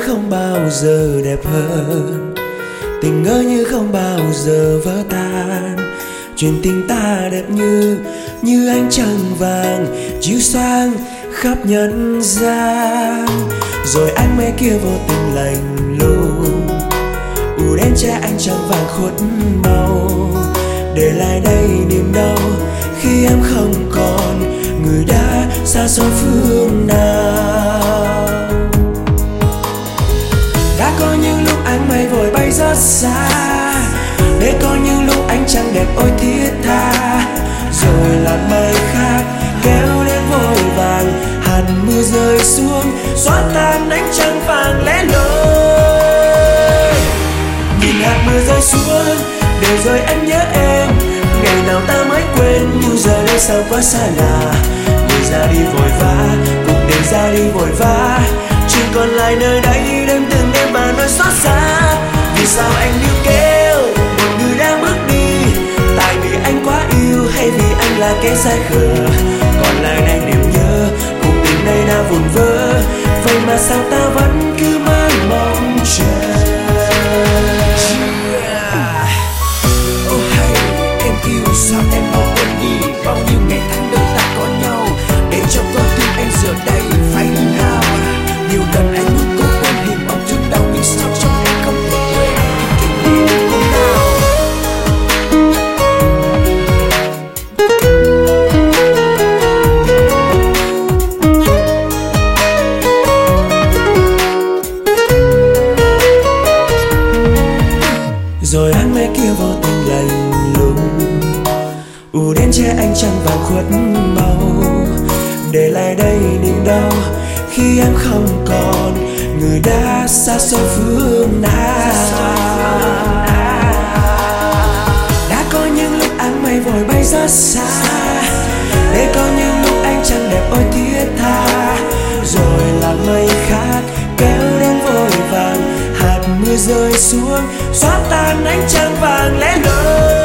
không bao giờ đẹp hơn, tình ngỡ như không bao giờ vỡ tan. Chuyện tình ta đẹp như ánh trăng vàng chiếu sáng khắp nhân gian. Rồi ánh mây kia vô tình lạnh lùng đến che ánh trăng vàng khuất màu, để lại đây niềm đau khi em không còn, người đã xa xôi phương nào. Đã có những lúc ánh mây vội bay rất xa, để có những lúc ánh trăng đẹp ôi thiết tha. Rồi làn mây khác kéo đến vội vàng, hạt mưa rơi xuống xóa tan ánh trăng vàng lẻ loi. Nhìn hạt mưa rơi xuống để rồi anh nhớ em, ngày nào ta mới quên nhưng giờ đây sao quá xa lạ. Người ra đi vội vã, cuộc đời ra đi vội vã, chỉ còn lại nơi đây đêm từng đêm và nỗi xót xa. Vì sao anh níu kéo một người đang bước đi, tại vì anh quá yêu hay vì anh là kẻ sai khờ? Còn lại này niềm nhớ, cuộc tình này đã vụn vỡ, vậy mà sao ta vẫn cứ mãi mong chờ. Oh hay em yêu sao em không quên đi bao nhiêu ngày tháng đời ta có nhau, để cho con tim em giờ đây phải đi nào. Nhiều lần anh muốn cố quên hình bóng trước đau, nhưng sao trong em không thể quên kỷ niệm hôm nào. Rồi ánh mây kia vô tình lạnh lùng đến che ánh trăng vàng khuất màu, để lại đây niềm đau khi em không còn, người đã xa xôi phương nào. Đã có những lúc ánh mây vội bay rất xa, để có những lúc ánh trăng đẹp ôi thiết tha. Rồi làn mây khác kéo đến vội vàng, hạt mưa rơi xuống xóa tan ánh trăng vàng lẻ loi.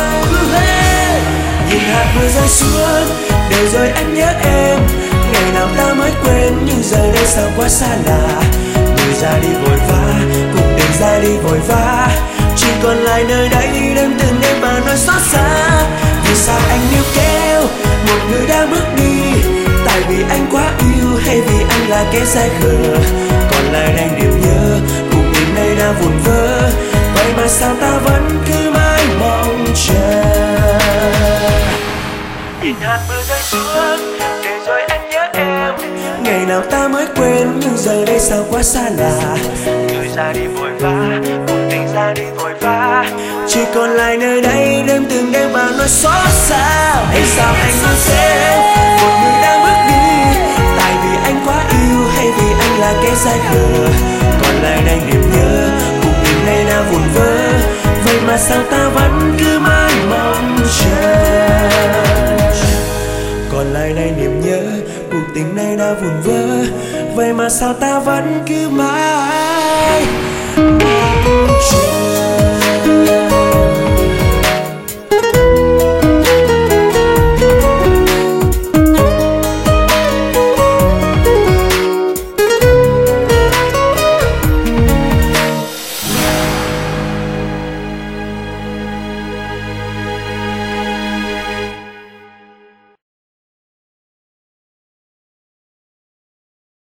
Nhìn hạt mưa rơi xuống để rồi anh nhớ em, ngày nào ta mới quên nhưng giờ đây sao quá xa lạ. Người ra đi vội vã, cuộc đời ra đi vội vã, chỉ còn lại nơi đây đêm từng đêm và nỗi xót xa. Vì sao anh níu kéo một người đang bước đi, tại vì anh quá yêu hay vì anh là kẻ sai khờ? Còn lại đây niềm nhớ, cuộc tình này đã vụn vỡ, vậy mà sao ta vẫn cứ mãi mong chờ. Nhìn hạt mưa rơi xuống để rồi anh nhớ em, ngày nào ta mới quên nhưng giờ đây sao quá xa lạ. Người ra đi vội vã, cuộc tình ra đi vội vã, chỉ còn lại nơi đây đêm từng đêm và nỗi xót xa. Hay sao anh luôn xem một người đang bước đi, tại vì anh quá yêu hay vì anh là kẻ sai khờ? Còn lại đây niềm nhớ, cuộc tình này đã vụn vỡ, vậy mà sao ta vẫn cứ mãi mong chờ. Còn lại đây niềm nhớ, cuộc tình này đã vụn vỡ, vậy mà sao ta vẫn cứ mãi